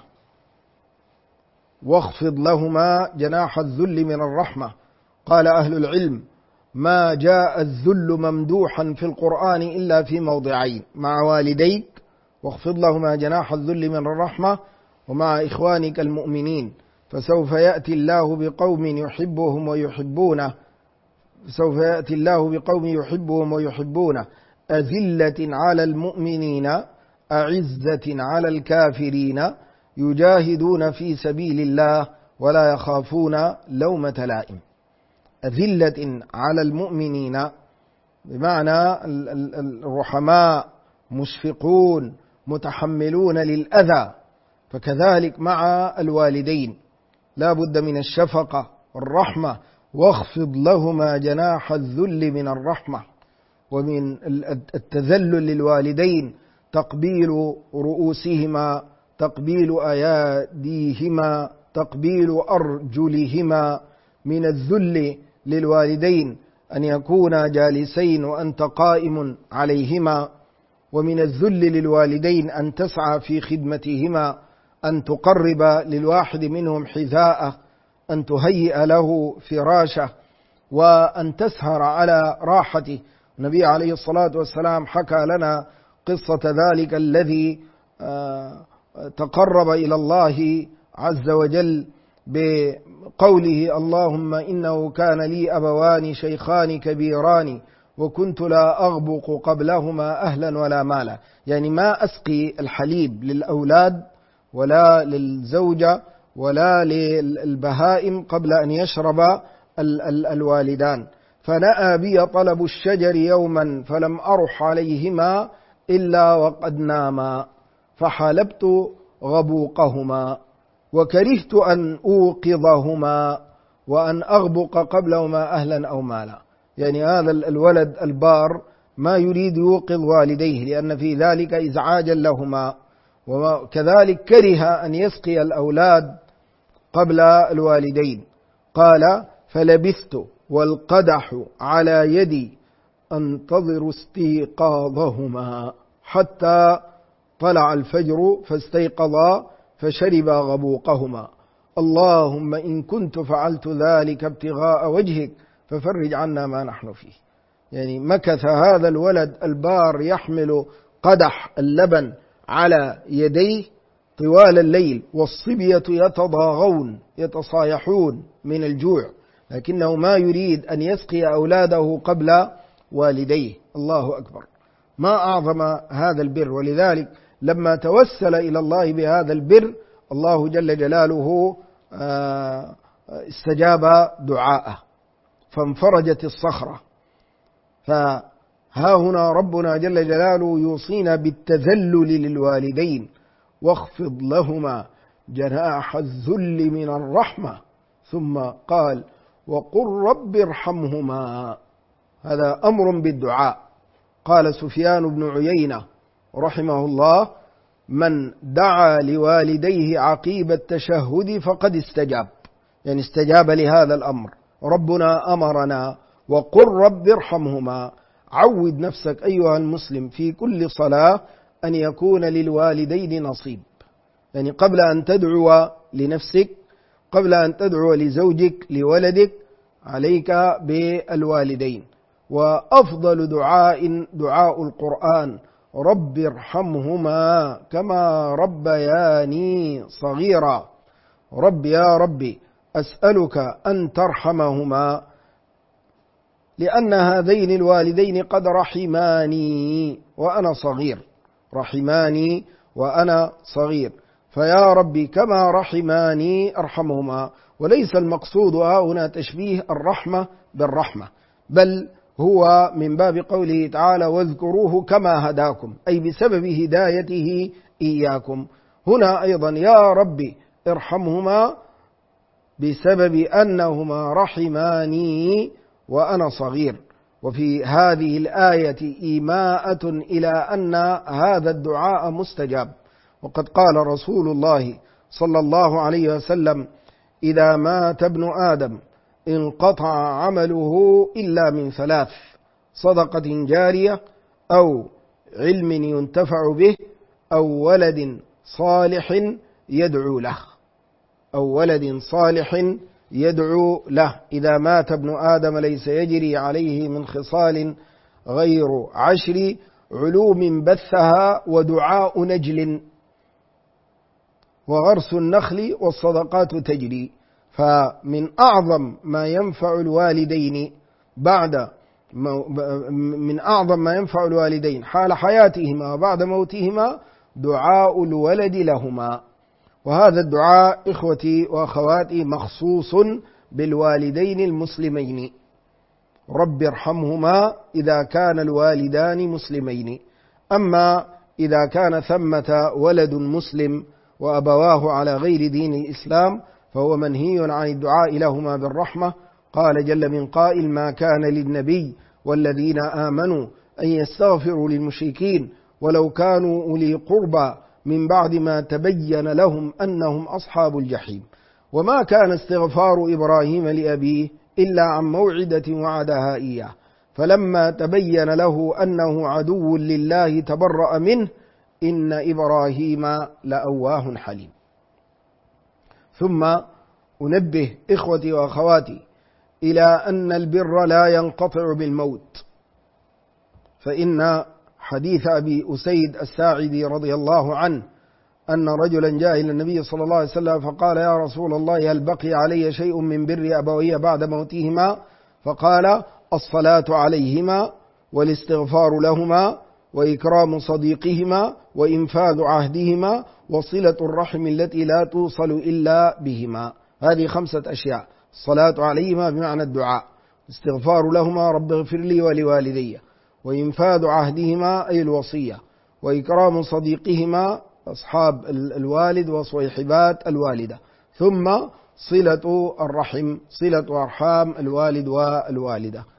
واخفض لهما جناح الذل من الرحمة. قال أهل العلم: ما جاء الذل ممدوحا في القرآن إلا في موضعين: مع والديك واخفض لهما جناح الذل من الرحمة، ومع إخوانك المؤمنين، فسوف يأتي الله بقوم يحبهم ويحبونه، سوف يأتي الله بقوم يحبهم ويحبونه أذلة على المؤمنين أعزة على الكافرين يجاهدون في سبيل الله ولا يخافون لومة لائم. أذلة على المؤمنين بمعنى الرحماء، مشفقون، متحملون للأذى. فكذلك مع الوالدين لا بد من الشفقة والرحمة. واخفض لهما جناح الذل من الرحمة. ومن التذلل للوالدين تقبيل رؤوسهما، تقبيل أياديهما، تقبيل أرجلهما. من الذل للوالدين أن يكونا جالسين وأنت قائم عليهما. ومن الذل للوالدين أن تسعى في خدمتهما، أن تقرب للواحد منهم حذاءه، أن تهيئ له فراشه، وأن تسهر على راحته. النبي عليه الصلاة والسلام حكى لنا قصة ذلك الذي تقرب إلى الله عز وجل بقوله: اللهم إنه كان لي أبوان شيخان كبيران وكنت لا أغبق قبلهما أهلا ولا مالا. يعني ما أسقي الحليب للأولاد ولا للزوجة ولا للبهائم قبل أن يشرب الوالدان. فنأى بي طلب الشجر يوما فلم أرح عليهما إلا وقد ناما، فحلبت غبوقهما وكرهت أن أوقظهما وأن أغبق قبلهما أهلا أو مالا. يعني هذا الولد البار ما يريد يوقظ والديه لأن في ذلك إزعاجا لهما، وكذلك كره أن يسقي الأولاد قبل الوالدين. قال: فلبثت والقدح على يدي أنتظر استيقاظهما حتى طلع الفجر فاستيقظا فشربا غبوقهما. اللهم إن كنت فعلت ذلك ابتغاء وجهك ففرج عنا ما نحن فيه. يعني مكث هذا الولد البار يحمل قدح اللبن على يديه طوال الليل، والصبية يتضاغون يتصايحون من الجوع، لكنه ما يريد أن يسقي أولاده قبل والديه. الله أكبر، ما أعظم هذا البر. ولذلك لما توسل إلى الله بهذا البر الله جل جلاله استجاب دعاءه فانفرجت الصخرة. فها هنا ربنا جل جلاله يوصينا بالتذلل للوالدين، واخفض لهما جناح الذل من الرحمة، ثم قال وقل رب ارحمهما. هذا أمر بالدعاء. قال سفيان بن عيينة رحمه الله من دعا لوالديه عقيب التشهد فقد استجاب، يعني استجاب لهذا الأمر. ربنا أمرنا وقل رب ارحمهما. عود نفسك أيها المسلم في كل صلاة أن يكون للوالدين نصيب، يعني قبل أن تدعو لنفسك، قبل أن تدعو لزوجك لولدك، عليك بالوالدين. وأفضل دعاء القرآن رب ارحمهما كما ربياني صغيرا. رب يا ربي أسألك أن ترحمهما لأن هذين الوالدين قد رحماني وأنا صغير، رحماني وأنا صغير، فيا ربي كما رحماني أرحمهما. وليس المقصود هنا تشبيه الرحمة بالرحمة، بل هو من باب قوله تعالى واذكروه كما هداكم، أي بسبب هدايته إياكم. هنا أيضا يا ربي ارحمهما بسبب أنهما رحماني وأنا صغير. وفي هذه الآية إيماءة إلى أن هذا الدعاء مستجاب. وقد قال رسول الله صلى الله عليه وسلم إذا مات ابن آدم انقطع عمله إلا من ثلاث: صدقة جارية، أو علم ينتفع به، أو ولد صالح يدعو له، أو ولد صالح يدعو له. إذا مات ابن آدم ليس يجري عليه من خصال غير 10: علوم بثها، ودعاء نجل، وغرس النخل، والصدقات تجري. فمن أعظم ما ينفع الوالدين من أعظم ما ينفع الوالدين حال حياتهما وبعد موتهما دعاء الولد لهما. وهذا الدعاء إخوتي وأخواتي مخصوص بالوالدين المسلمين. رب ارحمهما إذا كان الوالدان مسلمين. أما إذا كان ثمة ولد مسلم وأبواه على غير دين الإسلام فهو منهي عن الدعاء لهما بالرحمة. قال جل من قائل ما كان للنبي والذين آمنوا أن يستغفروا للمشركين ولو كانوا أولي قربى من بعد ما تبين لهم أنهم أصحاب الجحيم. وما كان استغفار إبراهيم لأبيه إلا عن موعدة وعدها إياه، فلما تبين له أنه عدو لله تبرأ منه إن إبراهيم لأواه حليم. ثم أنبه إخوتي وأخواتي إلى أن البر لا ينقطع بالموت، فإن حديث أبي أسيد الساعدي رضي الله عنه أن رجلا جاء إلى النبي صلى الله عليه وسلم فقال يا رسول الله هل بقي علي شيء من بر أبوي بعد موتهما؟ فقال الصلاة عليهما والاستغفار لهما وإكرام صديقهما وإنفاذ عهدهما وصلة الرحم التي لا توصل إلا بهما. هذه 5 أشياء: الصلاة عليهما بمعنى الدعاء، استغفار لهما رب اغفر لي ولوالدي، وإنفاذ عهدهما أي الوصية، وإكرام صديقهما أصحاب الوالد وصيحبات الوالدة، ثم صلة الرحم، صلة أرحام الوالد والوالدة.